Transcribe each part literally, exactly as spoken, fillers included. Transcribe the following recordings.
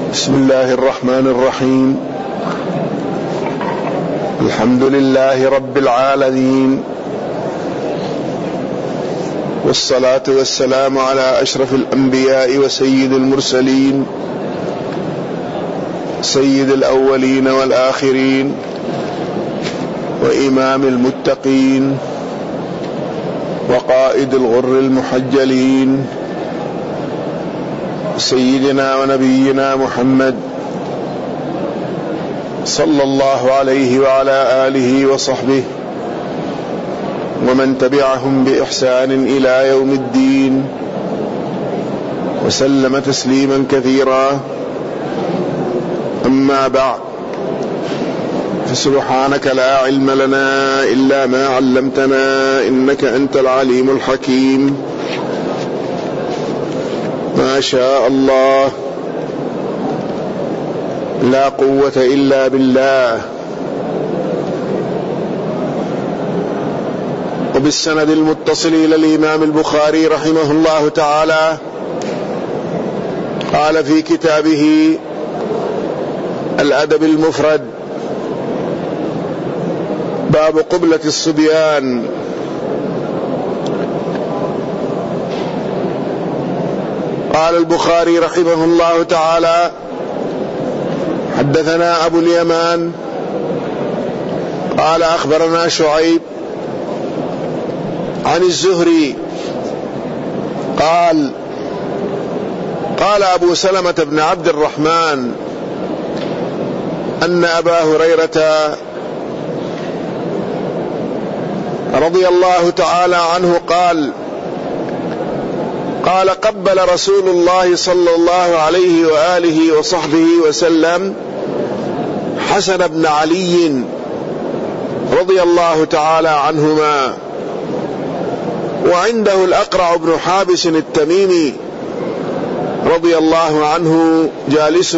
بسم الله الرحمن الرحيم. الحمد لله رب العالمين، والصلاة والسلام على أشرف الأنبياء وسيد المرسلين، سيد الأولين والآخرين، وإمام المتقين، وقائد الغر المحجلين، سيدنا ونبينا محمد صلى الله عليه وعلى آله وصحبه ومن تبعهم بإحسان إلى يوم الدين، وسلم تسليما كثيرا. أما بعد، فسبحانك لا علم لنا إلا ما علمتنا، إنك أنت العليم الحكيم. ما شاء الله، لا قوة إلا بالله. وبالسند المتصل إلى الإمام البخاري رحمه الله تعالى قال في كتابه الأدب المفرد: باب قبلة الصبيان. قال البخاري رحمه الله تعالى: حدثنا أبو اليمان قال أخبرنا شعيب عن الزهري قال قال أبو سلمة بن عبد الرحمن أن أبا هريرة رضي الله تعالى عنه قال قال قبل رسول الله صلى الله عليه وآله وصحبه وسلم حسن بن علي رضي الله تعالى عنهما، وعنده الأقرع بن حابس التميمي رضي الله عنه جالس،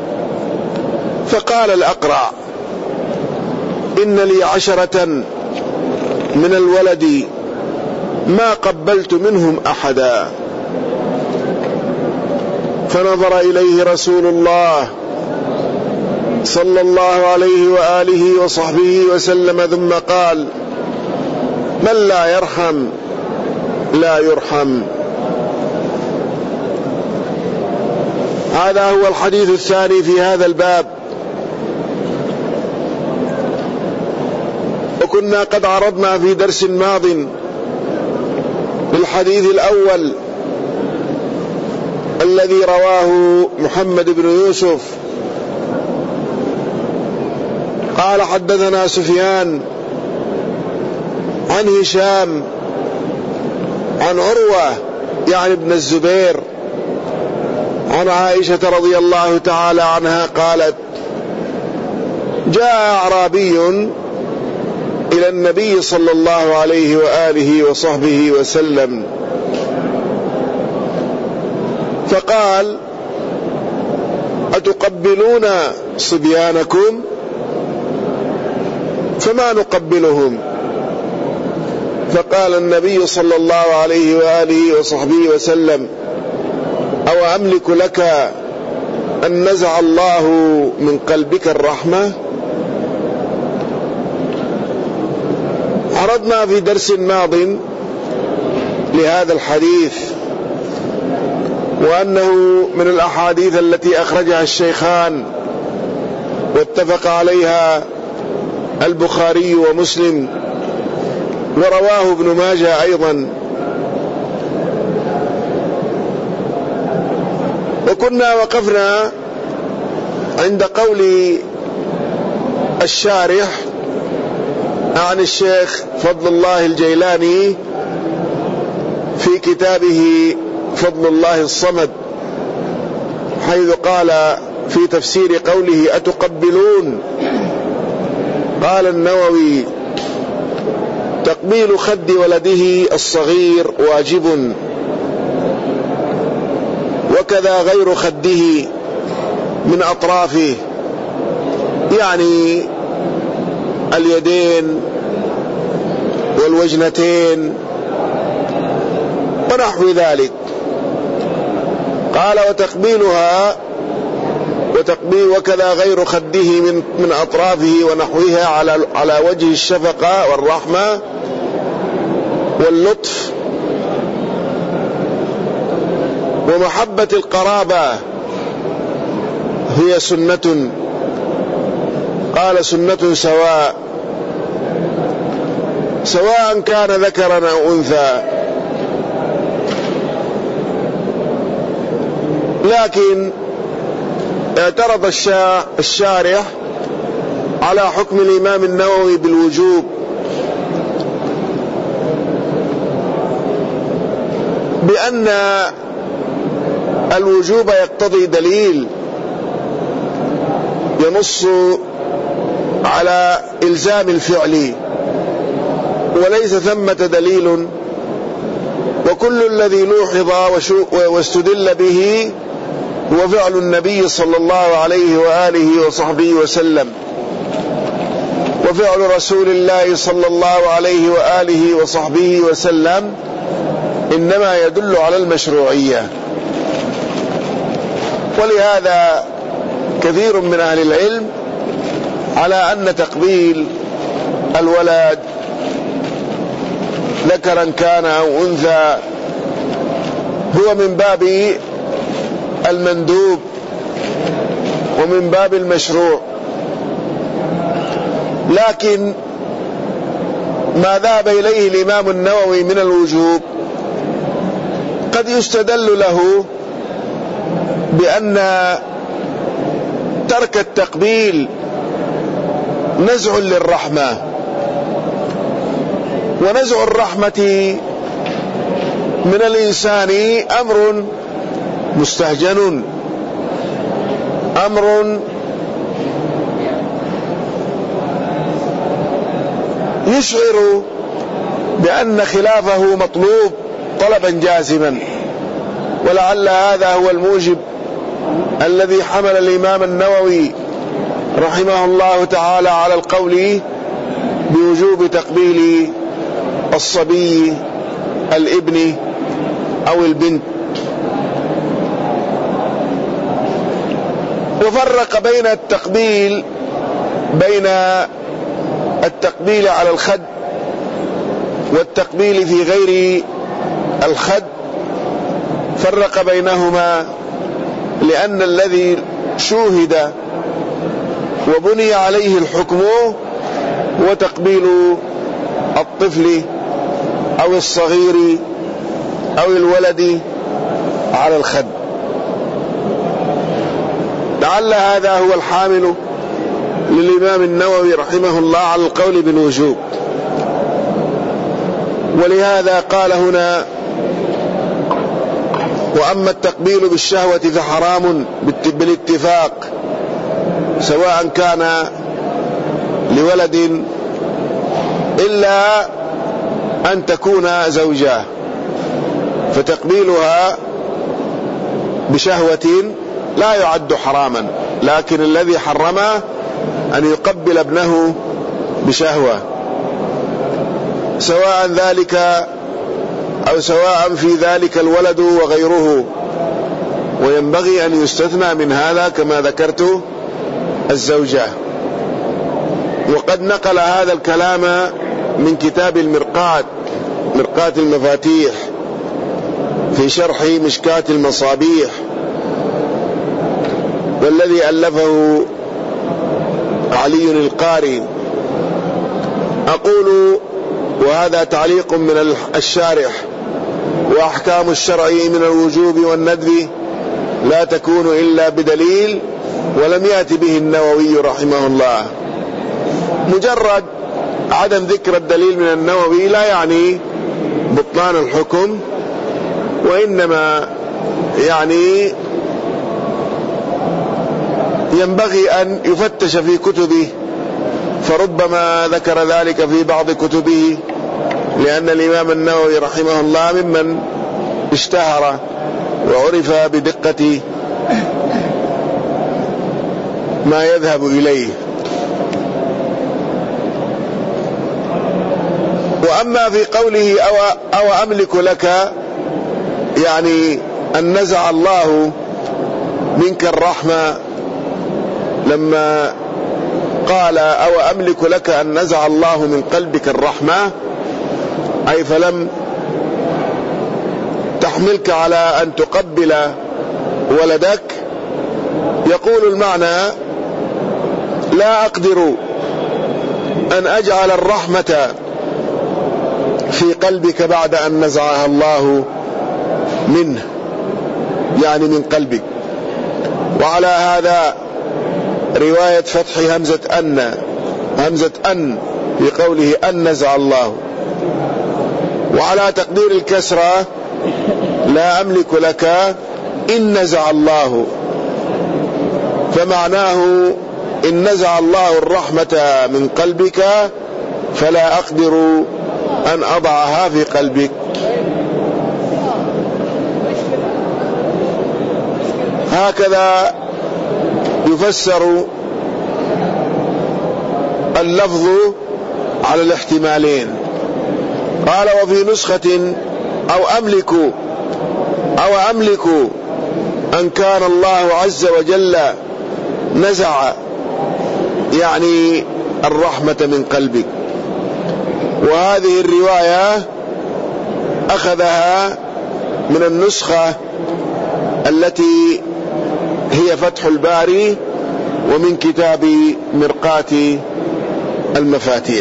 فقال الأقرع: إن لي عشرة من الولد ما قبلت منهم أحدا. فنظر إليه رسول الله صلى الله عليه وآله وصحبه وسلم ثم قال: من لا يرحم لا يرحم. هذا هو الحديث الثاني في هذا الباب. وكنا قد عرضنا في درس ماض بالحديث الأول الذي رواه محمد بن يوسف قال: حدثنا سفيان عن هشام عن عروة يعني ابن الزبير عن عائشة رضي الله تعالى عنها قالت: جاء أعرابي إلى النبي صلى الله عليه وآله وصحبه وسلم فقال: أتقبلون صبيانكم؟ فما نقبلهم. فقال النبي صلى الله عليه وآله وصحبه وسلم: أو أملك لك أن نزع الله من قلبك الرحمة؟ عرضنا في درس ماض لهذا الحديث، وأنه من الأحاديث التي أخرجها الشيخان واتفق عليها البخاري ومسلم، ورواه ابن ماجه أيضا. وكنا وقفنا عند قول الشارح عن الشيخ فضل الله الجيلاني في كتابه فضل الله الصمد، حيث قال في تفسير قوله: أتقبلون؟ قال النووي: تقبيل خد ولده الصغير واجب، وكذا غير خده من أطرافه، يعني اليدين والوجنتين ونحو ذلك. قال: وتقبيلها وتقبيل وكذا غير خده من من أطرافه ونحوها على على وجه الشفقة والرحمة واللطف ومحبة القرابة هي سنة، قال سنة سواء سواء كان ذكرا أو أنثى. لكن اعترض الشارح على حكم الإمام النووي بالوجوب بأن الوجوب يقتضي دليل ينص على إلزام الفعل، وليس ثمة دليل، وكل الذي لوحظ واستدل به هو فعل النبي صلى الله عليه وآله وصحبه وسلم، وفعل رسول الله صلى الله عليه وآله وصحبه وسلم إنما يدل على المشروعية. ولهذا كثير من أهل العلم على أن تقبيل الولد ذكرا كان أو أنثى هو من باب المندوب ومن باب المشروع، لكن ما ذهب إليه الإمام النووي من الوجوب قد يستدل له بأن ترك التقبيل نزع للرحمة، ونزع الرحمة من الإنسان أمر مستهجن، أمر يشعر بأن خلافه مطلوب طلبا جازما. ولعل هذا هو الموجب الذي حمل الإمام النووي رحمه الله تعالى على القول بوجوب تقبيل الصبي الابن أو البنت، وفرق بين التقبيل بين التقبيل على الخد والتقبيل في غير الخد، فرق بينهما لأن الذي شوهد وبني عليه الحكم هو تقبيل الطفل أو الصغير أو الولد على الخد. لعل هذا هو الحامل للإمام النووي رحمه الله على القول بالوجوب. ولهذا قال هنا: وأما التقبيل بالشهوة فحرام بالاتفاق سواء كان لولد إلا أن تكون زوجة، فتقبيلها بشهوة لا يعد حراما، لكن الذي حرمه أن يقبل ابنه بشهوة، سواء ذلك أو سواء في ذلك الولد وغيره، وينبغي أن يستثنى من هذا كما ذكرت الزوجة. وقد نقل هذا الكلام من كتاب المرقاة مرقاة المفاتيح في شرح مشكاة المصابيح، والذي ألفه علي القاري. أقول وهذا تعليق من الشارح: وأحكام الشرع من الوجوب والندب لا تكون إلا بدليل، ولم يأت به النووي رحمه الله. مجرد عدم ذكر الدليل من النووي لا يعني بطلان الحكم، وإنما يعني ينبغي أن يفتش في كتبه، فربما ذكر ذلك في بعض كتبه، لأن الإمام النووي رحمه الله ممن اشتهر وعرف بدقة ما يذهب إليه. وأما في قوله أو, أو أملك لك، يعني أن نزع الله منك الرحمة لما قال أو أملك لك أن نزع الله من قلبك الرحمة، أي فلم تحملك على أن تقبل ولدك، يقول المعنى لا أقدر أن أجعل الرحمة في قلبك بعد أن نزعها الله منه، يعني من قلبك. وعلى هذا رواية فتح همزة أن همزة أن في قوله أن نزع الله، وعلى تقدير الكسرة لا أملك لك إن نزع الله، فمعناه إن نزع الله الرحمة من قلبك فلا أقدر أن أضعها في قلبك. هكذا يفسر اللفظ على الاحتمالين. قال وفي نسخة أو أملك أو أملك أن كان الله عز وجل نزع يعني الرحمة من قلبك. وهذه الرواية أخذها من النسخة التي هي فتح الباري ومن كتاب مرقاة المفاتيح.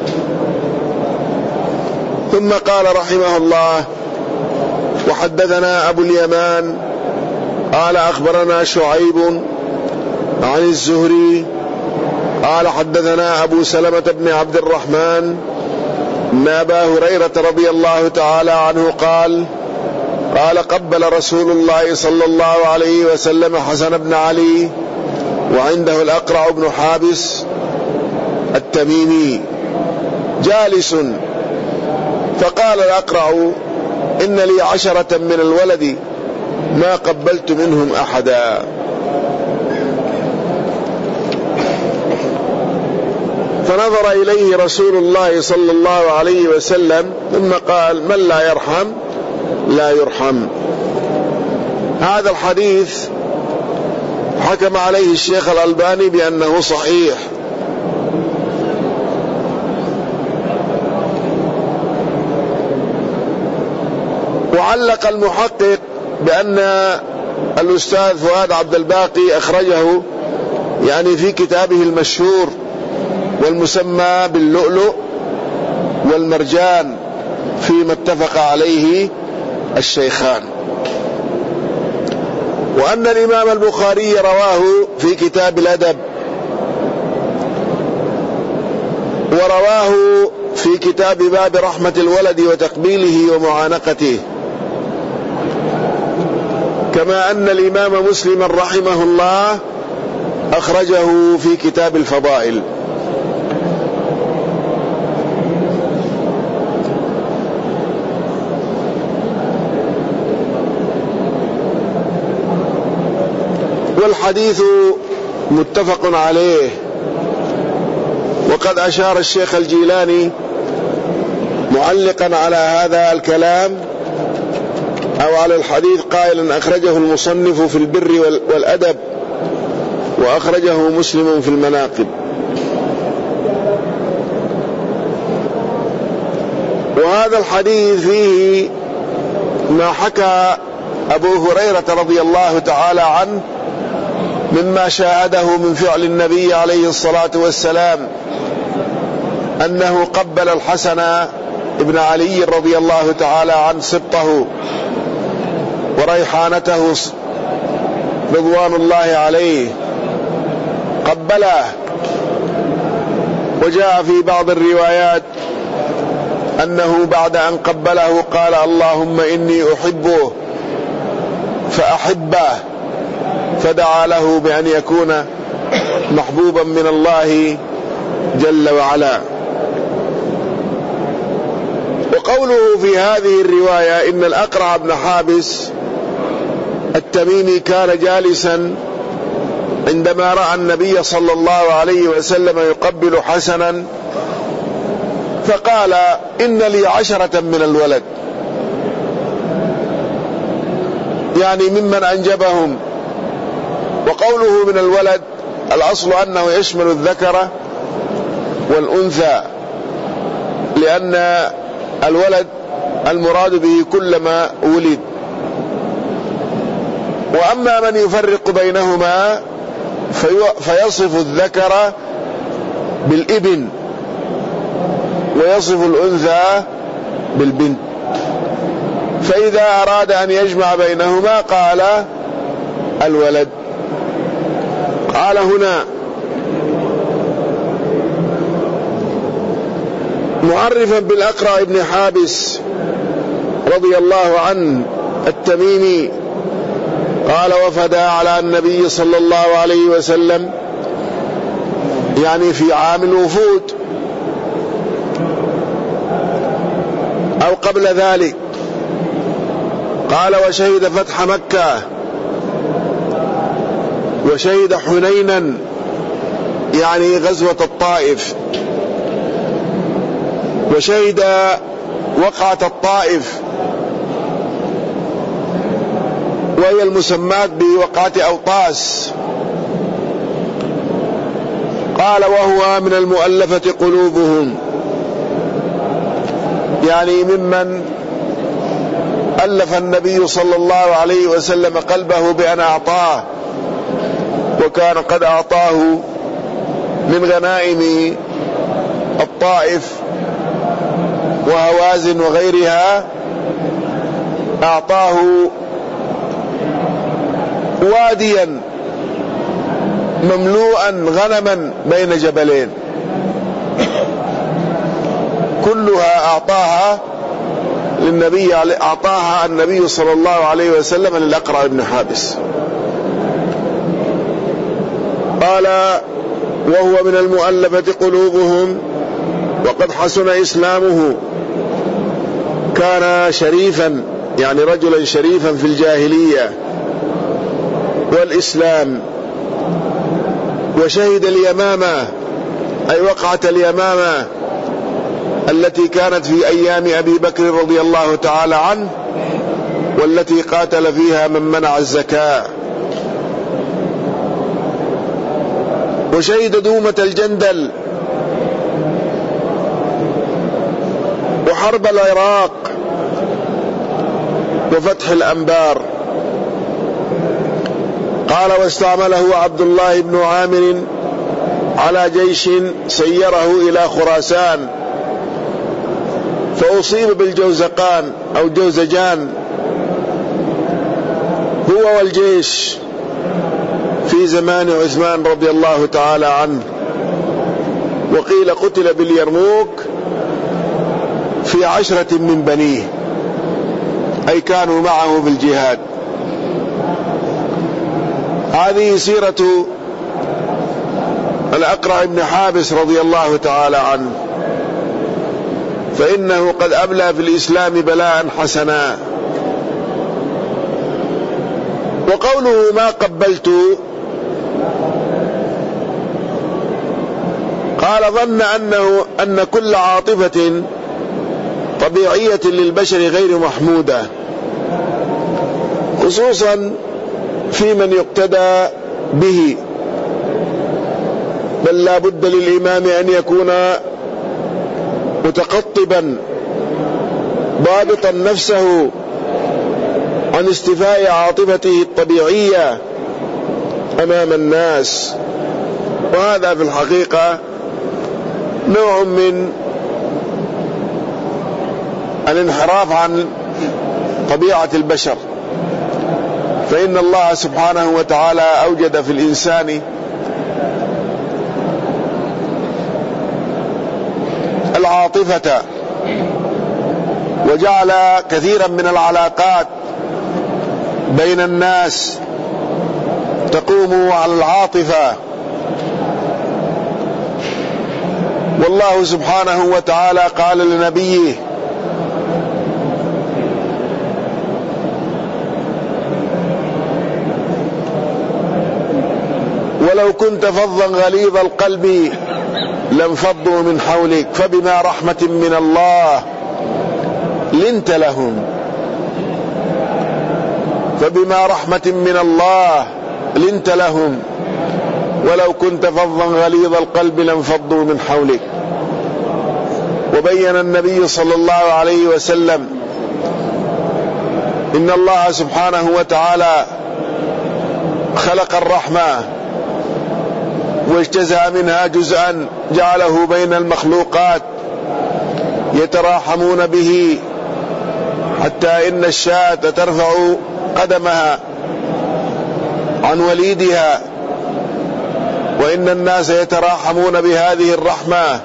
ثم قال رحمه الله وحدثنا أبو اليمان قال أخبرنا شعيب عن الزهري قال حدثنا أبو سلمة بن عبد الرحمن أن أبا هريرة رضي الله تعالى عنه قال قال قبل رسول الله صلى الله عليه وسلم حسن بن علي وعنده الأقرع بن حابس التميمي جالس، فقال الأقرع إن لي عشرة من الولد ما قبلت منهم أحدا. فنظر إليه رسول الله صلى الله عليه وسلم ثم قال من لا يرحم لا يرحم. هذا الحديث حكم عليه الشيخ الألباني بأنه صحيح، وعلق المحقق بأن الأستاذ فؤاد عبد الباقي أخرجه يعني في كتابه المشهور والمسمى باللؤلؤ والمرجان فيما اتفق عليه الشيخان، وأن الإمام البخاري رواه في كتاب الأدب، ورواه في كتاب باب رحمة الولد وتقبيله ومعانقته، كما أن الإمام مسلم رحمه الله أخرجه في كتاب الفضائل. والحديث متفق عليه. وقد أشار الشيخ الجيلاني معلقا على هذا الكلام أو على الحديث قائلا أخرجه المصنف في البر والأدب وأخرجه مسلم في المناقب. وهذا الحديث فيه ما حكى أبو هريرة رضي الله تعالى عنه مما شاهده من فعل النبي عليه الصلاة والسلام، أنه قبل الحسن ابن علي رضي الله تعالى عنه سبطه وريحانته رضوان الله عليه، قبله. وجاء في بعض الروايات أنه بعد أن قبله قال اللهم إني أحبه فأحبه، فدعا له بأن يكون محبوبا من الله جل وعلا. وقوله في هذه الرواية إن الأقرع بن حابس التميمي كان جالسا عندما رأى النبي صلى الله عليه وسلم يقبل حسنا، فقال إن لي عشرة من الولد، يعني ممن أنجبهم. وقوله من الولد الأصل أنه يشمل الذكر والأنثى، لأن الولد المراد به كل ما ولد. وأما من يفرق بينهما فيصف الذكر بالابن ويصف الأنثى بالبنت، فإذا أراد أن يجمع بينهما قال الولد. قال هنا معرفا بالأقرع بن حابس رضي الله عنه التميمي قال وفدا على النبي صلى الله عليه وسلم، يعني في عام الوفود أو قبل ذلك. قال وشهد فتح مكة وشهد حنينا، يعني غزوة الطائف، وشهد وقعة الطائف وهي المسمات بوقعة أوطاس. قال وهو من المؤلفة قلوبهم، يعني ممن ألف النبي صلى الله عليه وسلم قلبه بأن أعطاه، وكان قد أعطاه من غنائم الطائف وهوازن وغيرها، أعطاه واديا مملوءا غنما بين جبلين، كلها أعطاها للنبي أعطاها النبي صلى الله عليه وسلم للأقرع بن حابس. قال وهو من المؤلفة قلوبهم وقد حسن إسلامه، كان شريفا يعني رجلا شريفا في الجاهلية والإسلام. وشهد اليمامة أي وقعة اليمامة التي كانت في أيام أبي بكر رضي الله تعالى عنه، والتي قاتل فيها من منع الزكاة. وشهد دومة الجندل وحرب العراق وفتح الأنبار. قال واستعمله عبد الله بن عامر على جيش سيره إلى خراسان، فأصيب بالجوزقان أو جوزجان هو والجيش في زمان عثمان رضي الله تعالى عنه. وقيل قتل باليرموك في عشرة من بنيه، أي كانوا معه في الجهاد. هذه سيرة الأقرع بن حابس رضي الله تعالى عنه، فإنه قد أبلى في الإسلام بلاء حسنا. وقوله ما قبلت، قال ظن أنه أن كل عاطفة طبيعية للبشر غير محمودة، خصوصا في من يقتدى به، بل لا بد للإمام أن يكون متقطبا ضابطا نفسه عن استيفاء عاطفته الطبيعية أمام الناس. وهذا في الحقيقة نوع من الانحراف عن طبيعة البشر، فإن الله سبحانه وتعالى أوجد في الإنسان العاطفة، وجعل كثيرا من العلاقات بين الناس تقوم على العاطفة. والله سبحانه وتعالى قال لنبيه ولو كنت فظا غليظ القلب لانفضوا من حولك فبما رحمة من الله لنت لهم فبما رحمة من الله لنت لهم ولو كنت فظا غليظ القلب لانفضوا من حولك. وبين النبي صلى الله عليه وسلم إن الله سبحانه وتعالى خلق الرحمة واجتزأ منها جزءا جعله بين المخلوقات يتراحمون به، حتى إن الشاة ترفع قدمها عن وليدها، وإن الناس يتراحمون بهذه الرحمة،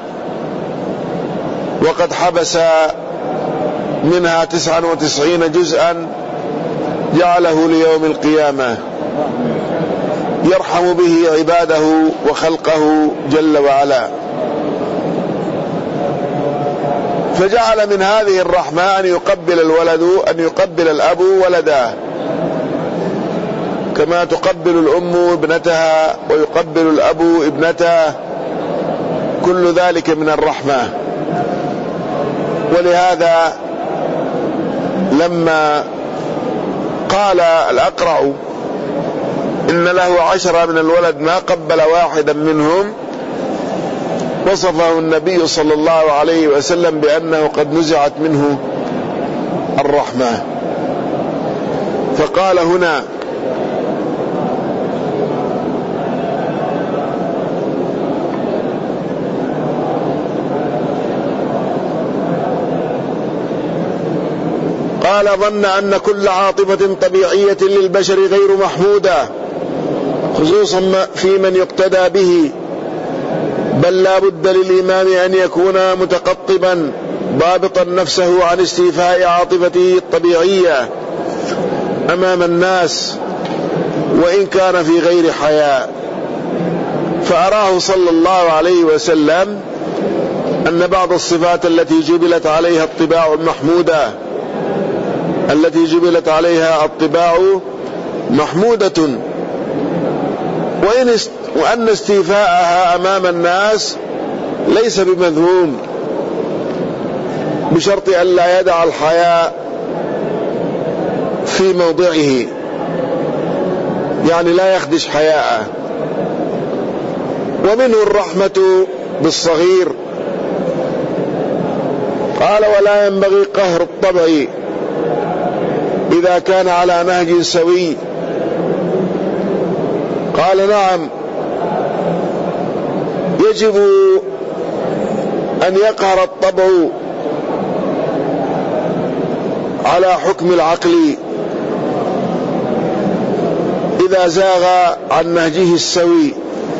وقد حبس منها تسعا وتسعين جزءا جعله ليوم القيامة يرحم به عباده وخلقه جل وعلا. فجعل من هذه الرحمة أن يقبل الولد أن يقبل الأب ولده، كما تقبل الأم ابنتها ويقبل الأب ابنته، كل ذلك من الرحمة. ولهذا لما قال الأقرع إن له عشرة من الولد ما قبل واحدا منهم، وصفه النبي صلى الله عليه وسلم بأنه قد نزعت منه الرحمة. فقال هنا قال ظن أن كل عاطفة طبيعية للبشر غير محمودة، خصوصا في من يقتدى به، بل لا بد للإمام أن يكون متقطبا ضابطا نفسه عن استيفاء عاطفته الطبيعية أمام الناس، وإن كان في غير حياء. فأراه صلى الله عليه وسلم أن بعض الصفات التي جبلت عليها الطباع المحمودة التي جبلت عليها الطباع محمودة، وإن است وأن استيفاءها أمام الناس ليس بمذموم، بشرط أن لا يدع الحياء في موضعه، يعني لا يخدش حياءه. ومنه الرحمة بالصغير. قال ولا ينبغي قهر الطبع إذا كان على نهج سوي. قال نعم، يجب أن يقهر الطبع على حكم العقل إذا زاغ عن نهجه السوي،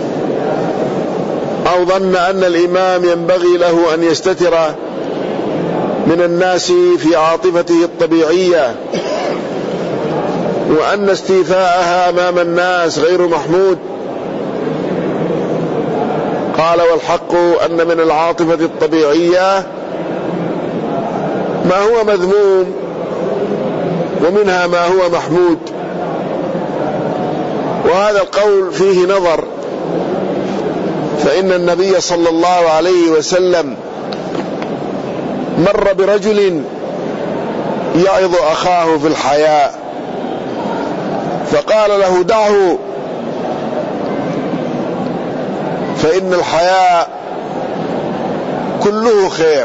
أو ظن أن الإمام ينبغي له أن يستتر من الناس في عاطفته الطبيعية، وأن استيفاءها أمام الناس غير محمود. قال والحق أن من العاطفة الطبيعية ما هو مذموم، ومنها ما هو محمود. وهذا القول فيه نظر، فإن النبي صلى الله عليه وسلم مر برجل يعظ أخاه في الحياء، فقال له دعه، فإن الحياء كله خير،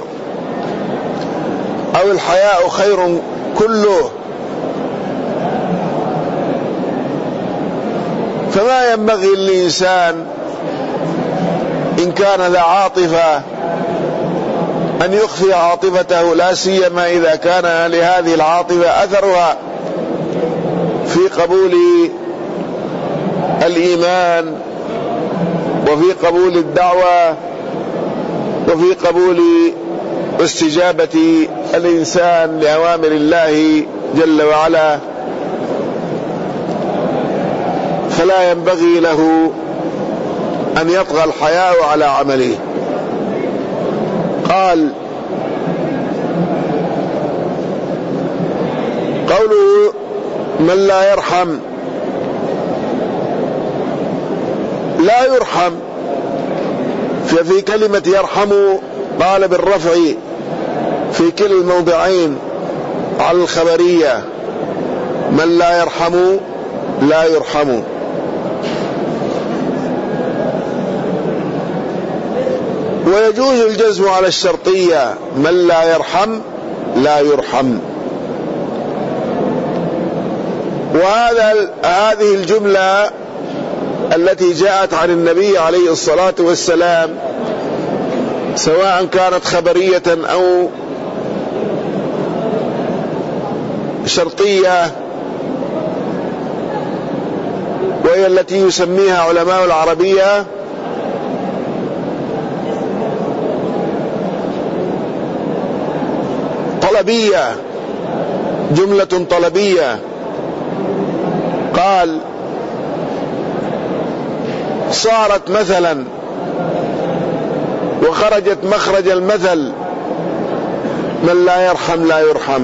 أو الحياء خير كله. فما ينبغي للإنسان إن كان ذا عاطفة أن يخفي عاطفته، لا سيما إذا كان لهذه العاطفة أثرها في قبول الإيمان، وفي قبول الدعوة، وفي قبول استجابة الإنسان لأوامر الله جل وعلا. فلا ينبغي له أن يطغى الحياء على عمله. قال قوله من لا يرحم لا يرحم، ففي كلمة يرحم قال بالرفع في كل الموضعين على الخبرية، من لا يرحم لا يرحم. ويجوز الجزم على الشرطية: من لا يرحم لا يرحم. وهذا هذه الجملة التي جاءت عن النبي عليه الصلاة والسلام سواء كانت خبرية أو شرطية، وهي التي يسميها علماء العربية طلبية، جملة طلبية. قال: صارت مثلا وخرجت مخرج المثل: من لا يرحم لا يرحم.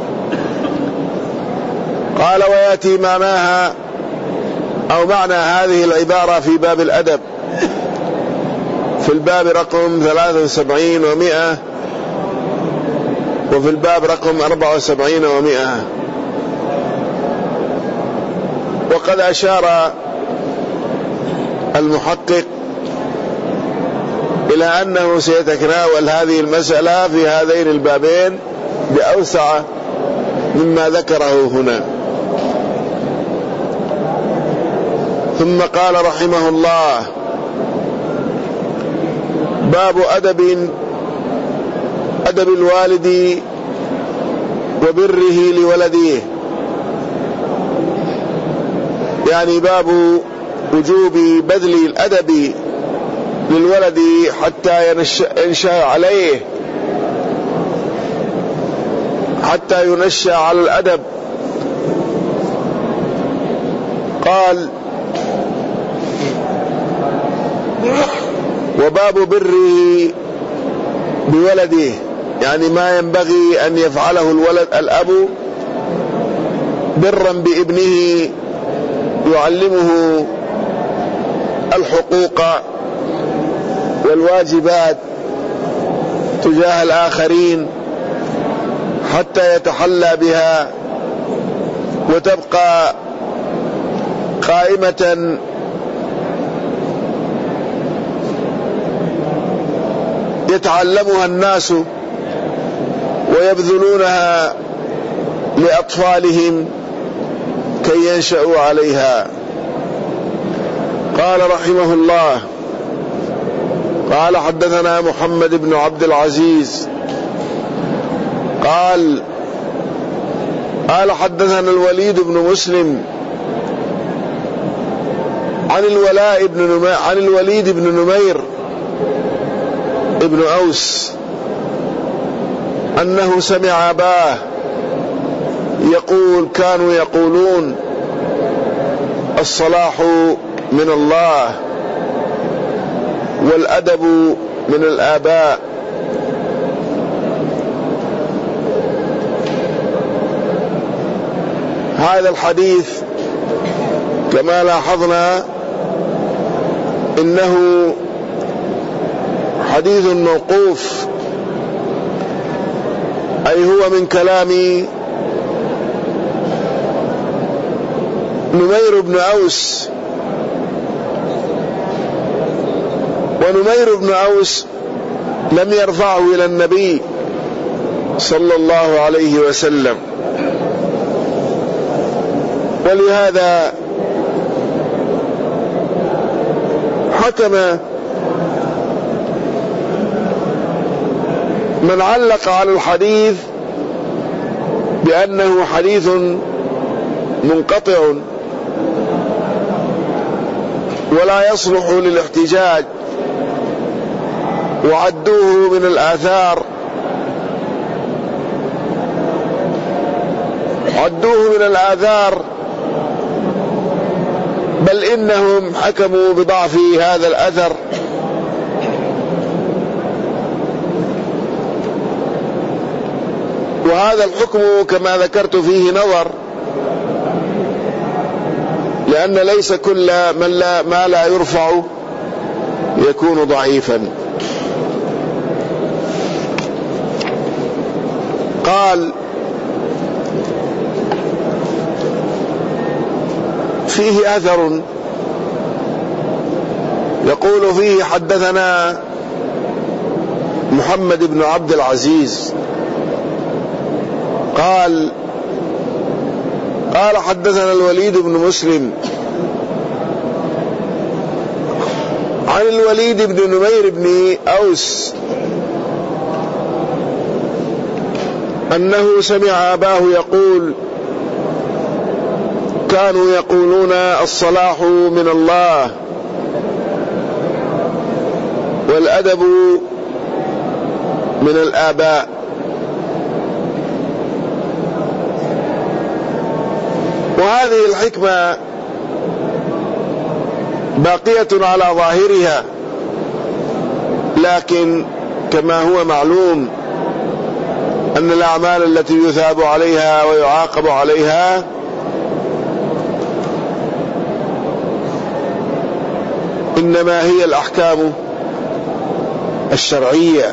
قال: ويأتي معناها أو معنى هذه العبارة في باب الأدب في الباب رقم ثلاثة وسبعين ومئة، وفي الباب رقم أربعة وسبعين ومئة. وقد أشار المحقق إلى أنه سيتناول هذه المسألة في هذين البابين بأوسع مما ذكره هنا. ثم قال رحمه الله: باب أدب أدب الوالد وبره لولده، يعني باب وجوب بذل الأدب للولد حتى ينشأ عليه، حتى ينشأ على الأدب. قال: وباب بره بولده، يعني ما ينبغي أن يفعله الولد الأب برا بابنه، يعلمه الحقوق والواجبات تجاه الآخرين حتى يتحلى بها وتبقى قائمة يتعلمها الناس ويبذلونها لأطفالهم كي ينشأوا عليها. قال رحمه الله: قال: حدثنا محمد بن عبد العزيز قال قال حدثنا الوليد بن مسلم عن الولاء بن نمير عن الوليد بن نمير ابن أوس أنه سمع أباه يقول: كانوا يقولون الصلاح من الله والأدب من الآباء. هذا الحديث كما لاحظنا إنه حديث موقوف، أي هو من كلام نمير بن أوس، ونمير بن أوس لم يرفعه إلى النبي صلى الله عليه وسلم، ولهذا حكم من علق على الحديث بأنه حديث منقطع ولا يصلح للاحتجاج، وعدوه من الآثار عدوه من الآثار بل إنهم حكموا بضعف هذا الأثر. وهذا الحكم كما ذكرت فيه نظر، لأن ليس كل من لا ما لا يرفع يكون ضعيفا. قال: فيه أثر يقول فيه: حدثنا محمد بن عبد العزيز قال قال حدثنا الوليد بن مسلم عن الوليد بن نمير بن أوس أنه سمع أباه يقول كانوا يقولون الصلاح من الله والأدب من الآباء. وهذه الحكمة باقية على ظاهرها، لكن كما هو معلوم أن الأعمال التي يثاب عليها ويعاقب عليها إنما هي الأحكام الشرعية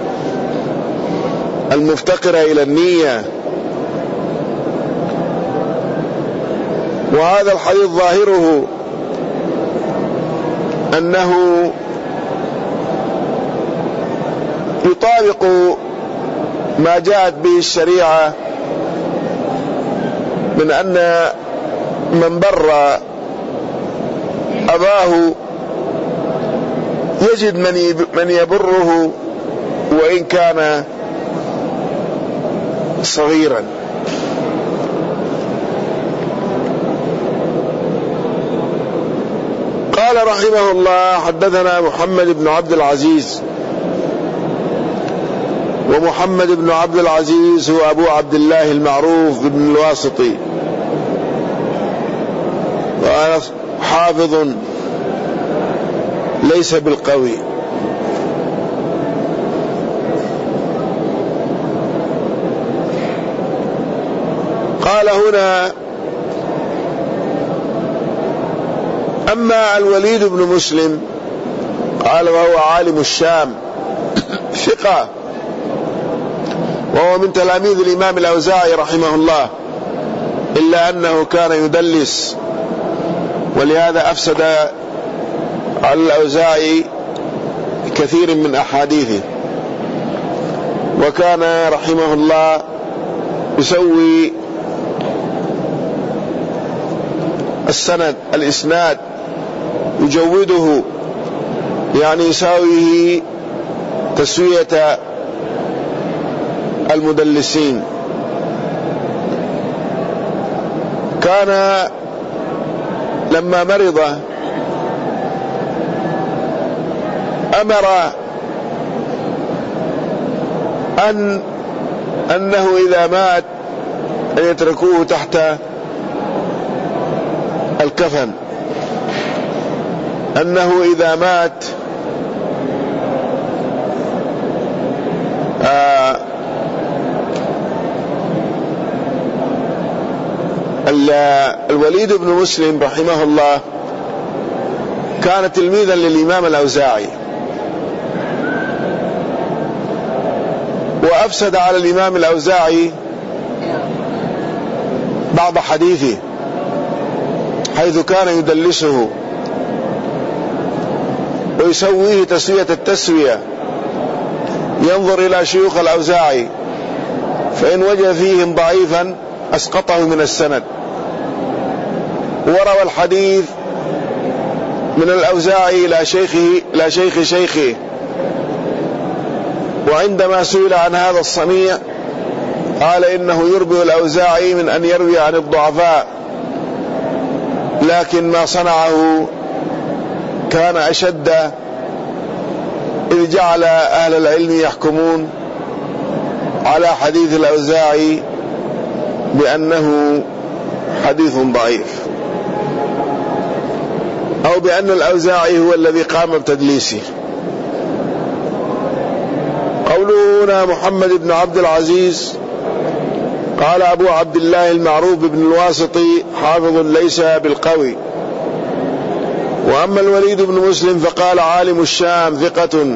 المفتقرة إلى النية. وهذا الحديث ظاهره أنه يطابق ما جاءت به الشريعة من أن من بر أباه يجد من يبره وإن كان صغيرا. قال رحمه الله حدثنا محمد بن عبد العزيز، ومحمد بن عبد العزيز هو أبو عبد الله المعروف بن الواسطي، وأنا حافظ ليس بالقوي. قال هنا أما الوليد بن مسلم قال وهو عالم الشام ثقة، وهو من تلاميذ الإمام الأوزاعي رحمه الله، إلا أنه كان يدلس، ولهذا أفسد على الأوزاعي كثير من أحاديثه. وكان رحمه الله يسوي السند الإسناد يجوده، يعني يساويه تسوية المدلسين. كان لما مرض أمر أن أنه إذا مات أن يتركوه تحت الكفن، أنه إذا مات آه الوليد بن مسلم رحمه الله كان تلميذا للإمام الأوزاعي، وأفسد على الإمام الأوزاعي بعض حديثه حيث كان يدلسه ويسويه تسوية التسوية، ينظر إلى شيوخ الأوزاعي فإن وجد فيهم ضعيفا أسقطه من السند، وروى الحديث من الأوزاعي إلى شيخه إلى شيخ شيخه. وعندما سئل عن هذا الصنيع قال إنه يربي الأوزاعي من أن يروي عن الضعفاء، لكن ما صنعه كان أشد، إذ جعل أهل العلم يحكمون على حديث الأوزاعي بأنه حديث ضعيف، أو بأن الأوزاعي هو الذي قام بتدليسه. قوله هنا محمد بن عبد العزيز قال أبو عبد الله المعروف بن الواسطي حافظ ليس بالقوي. وأما الوليد بن مسلم فقال عالم الشام ثقة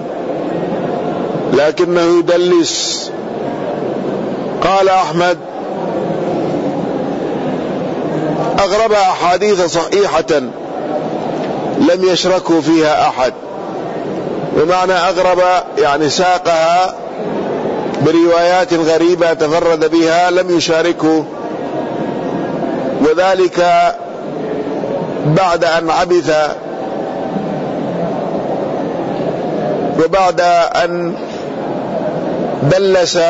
لكنه يدلس. قال أحمد أغرب أحاديث صحيحة لم يشركوا فيها أحد، ومعنى أغرب يعني ساقها بروايات غريبة تفرد بها لم يشاركه، وذلك بعد أن عبث وبعد أن دلس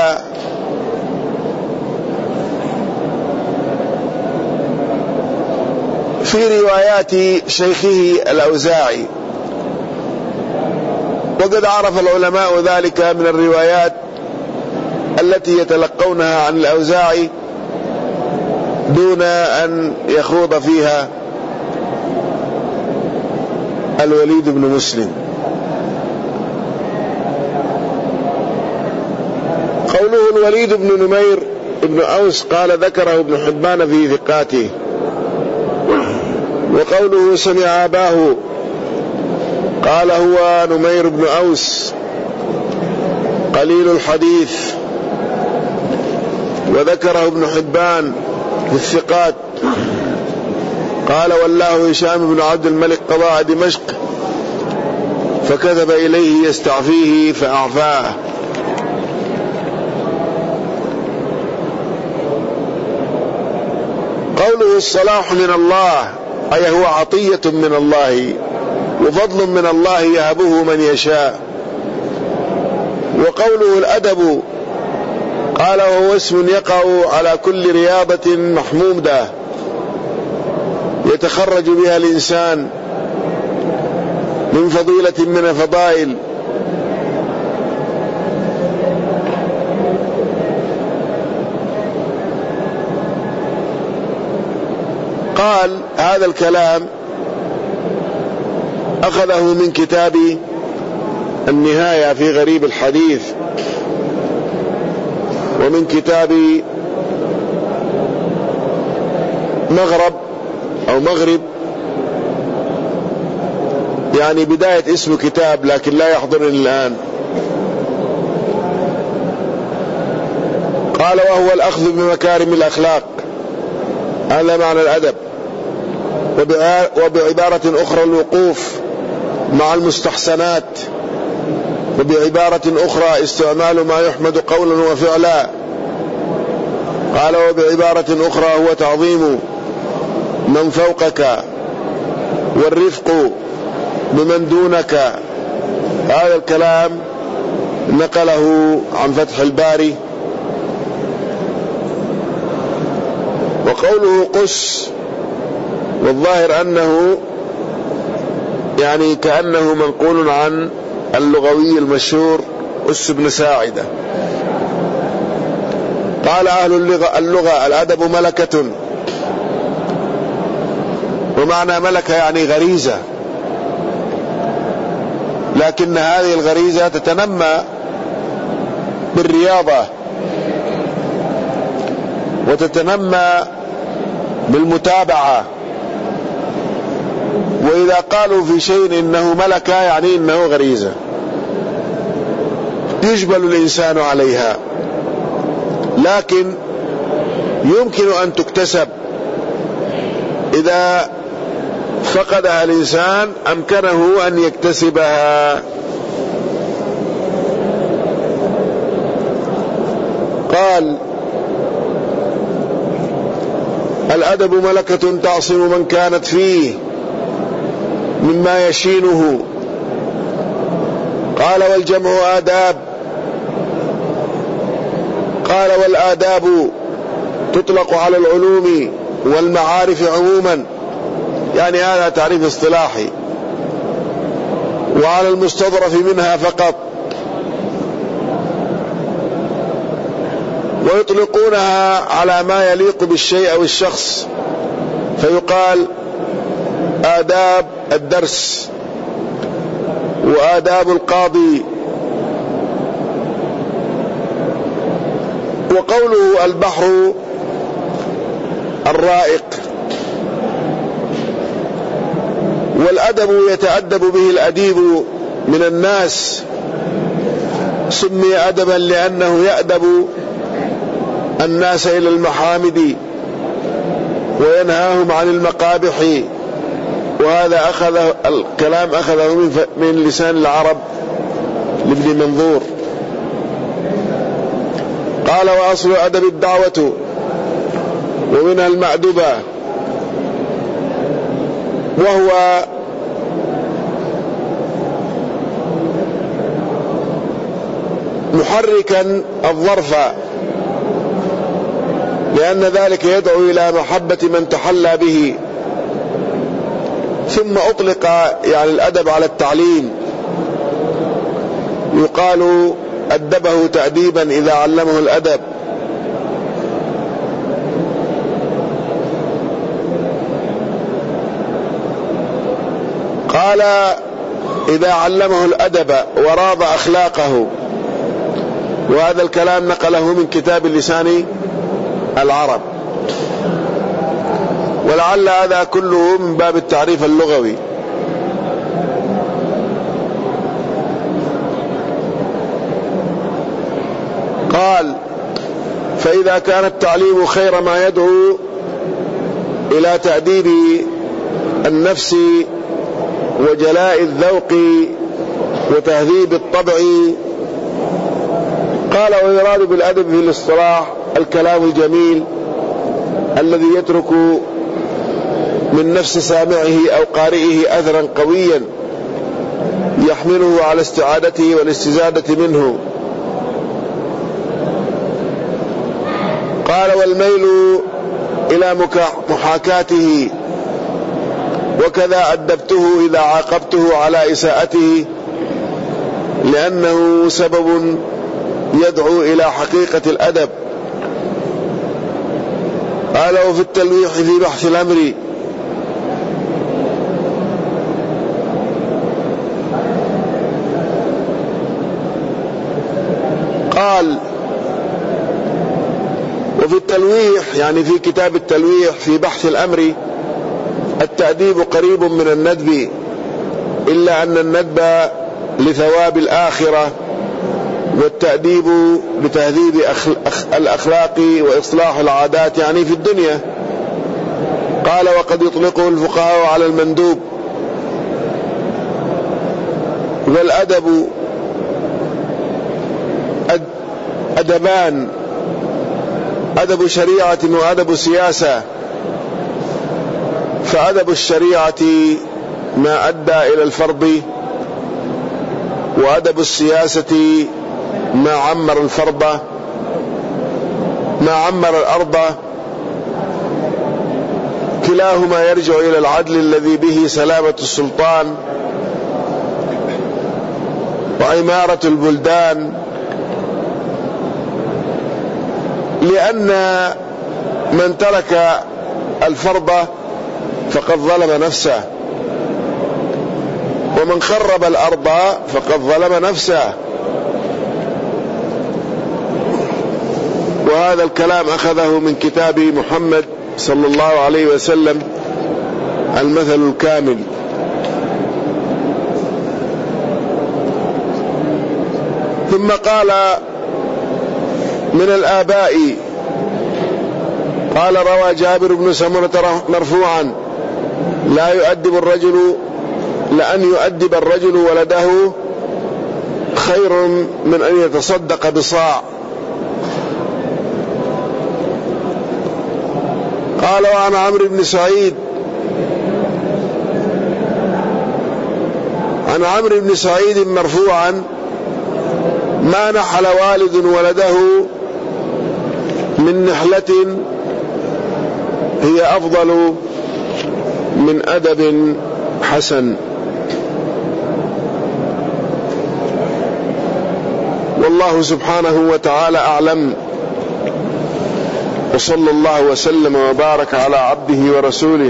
في روايات شيخه الأوزاعي. وقد عرف العلماء ذلك من الروايات التي يتلقونها عن الأوزاعي دون أن يخوض فيها الوليد بن مسلم. قوله الوليد بن نمير بن أوس قال ذكره ابن حبان في ثقاته. وقوله سمع أباه قال هو نمير بن أوس قليل الحديث، وذكره ابن حبان في الثقات. قال والله هشام بن عبد الملك قضاء دمشق فكتب إليه يستعفيه فأعفاه. قوله الصلاح من الله أي هو عطية من الله وفضل من الله يهبه من يشاء. وقوله الأدب قال وهو اسم يقع على كل رياضة محمودة يتخرج بها الإنسان من فضيلة من الفضائل. قال هذا الكلام أخذه من كتاب النهاية في غريب الحديث، ومن كتاب مغرب أو مغرب، يعني بداية اسم كتاب لكن لا يحضرني الآن. قال وهو الأخذ بمكارم الأخلاق، هذا معنى الأدب. وبعبارة أخرى الوقوف مع المستحسنات، وبعبارة أخرى استعمال ما يحمد قولا وفعلا. قال وبعبارة أخرى هو تعظيم من فوقك والرفق بمن دونك. هذا الكلام نقله عن فتح الباري. وقوله قس والظاهر أنه يعني كأنه منقول عن اللغوي المشهور أس بن ساعدة. قال أهل اللغة, اللغة الأدب ملكة، ومعنى ملكة يعني غريزة، لكن هذه الغريزة تتنمى بالرياضة وتتنمى بالمتابعة. وإذا قالوا في شيء إنه ملكة يعني إنه غريزة يجبل الإنسان عليها، لكن يمكن أن تكتسب. إذا فقدها الإنسان أمكنه أن يكتسبها. قال الأدب ملكة تعصم من كانت فيه مما يشينه. قال والجمع آداب. قال والآداب تطلق على العلوم والمعارف عموما، يعني هذا تعريف اصطلاحي، وعلى المستظرف منها فقط. ويطلقونها على ما يليق بالشيء أو الشخص، فيقال آداب الدرس وآداب القاضي. وقوله البحر الرائق. والأدب يتأدب به الأديب من الناس، سمي أدبا لأنه يأدب الناس إلى المحامد وينهاهم عن المقابح. وهذا أخذ الكلام أخذه من لسان العرب لابن منظور. قال: وأصل أدب الدعوة ومنها المأدبة، وهو محركا الظرف، لأن ذلك يدعو إلى محبة من تحلى به. ثم أطلق يعني الأدب على التعليم، يقال أدبه تأديبا إذا علمه الأدب. قال: إذا علمه الأدب وراض أخلاقه. وهذا الكلام نقله من كتاب اللسان العرب، ولعل هذا كله من باب التعريف اللغوي. قال: فإذا كان التعليم خير ما يدعو إلى تأديب النفس وجلاء الذوق وتهذيب الطبع. قال: ويراد بالأدب في الاصطلاح الكلام الجميل الذي يترك من نفس سامعه أو قارئه أثرا قويا يحمله على استعادته والاستزادة منه. قال: والميل إلى محاكاته، وكذا أدبته إذا عاقبته على إساءته، لأنه سبب يدعو إلى حقيقة الأدب. قال: وفي التلويح في بحث الأمر، قال: وفي التلويح يعني في كتاب التلويح في بحث الأمر التأديب قريب من الندب، إلا أن الندب لثواب الآخرة، والتأديب لتهذيب الأخلاق وإصلاح العادات يعني في الدنيا. قال: وقد يطلقه الفقهاء على المندوب. والأدب أدبان: أدب شريعة وأدب سياسة. فأدب الشريعة ما أدى إلى الفرض، وأدب السياسة ما عمر الفرض ما عمر الأرض. كلاهما يرجع إلى العدل الذي به سلامة السلطان وعمارة البلدان، لأن من ترك الفرض فقد ظلم نفسه، ومن خرب الأرض فقد ظلم نفسه. وهذا الكلام أخذه من كتاب محمد صلى الله عليه وسلم المثل الكامل. ثم قال: من الآباء، قال: روى جابر بن سمرة مرفوعا: لا يؤدب الرجل لأن يؤدب الرجل ولده خير من أن يتصدق بصاع. قال: وعن عمرو بن سعيد عن عمرو بن سعيد مرفوعا: ما نحل والد ولده من نحلة هي أفضل من أدب حسن. والله سبحانه وتعالى أعلم، وصلى الله وسلم وبارك على عبده ورسوله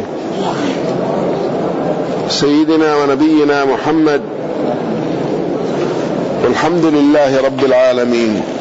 سيدنا ونبينا محمد، والحمد لله رب العالمين.